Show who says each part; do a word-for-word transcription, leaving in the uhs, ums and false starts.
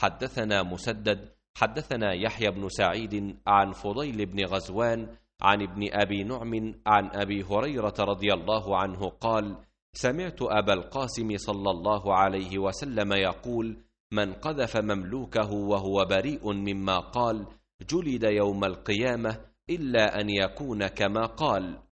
Speaker 1: حدثنا مسدد حدثنا يحيى بن سعيد عن فضيل بن غزوان عن ابن أبي نعم عن أبي هريرة رضي الله عنه قال: سمعت أبا القاسم صلى الله عليه وسلم يقول: من قذف مملوكه وهو بريء مما قال جلد يوم القيامة إلا أن يكون كما قال.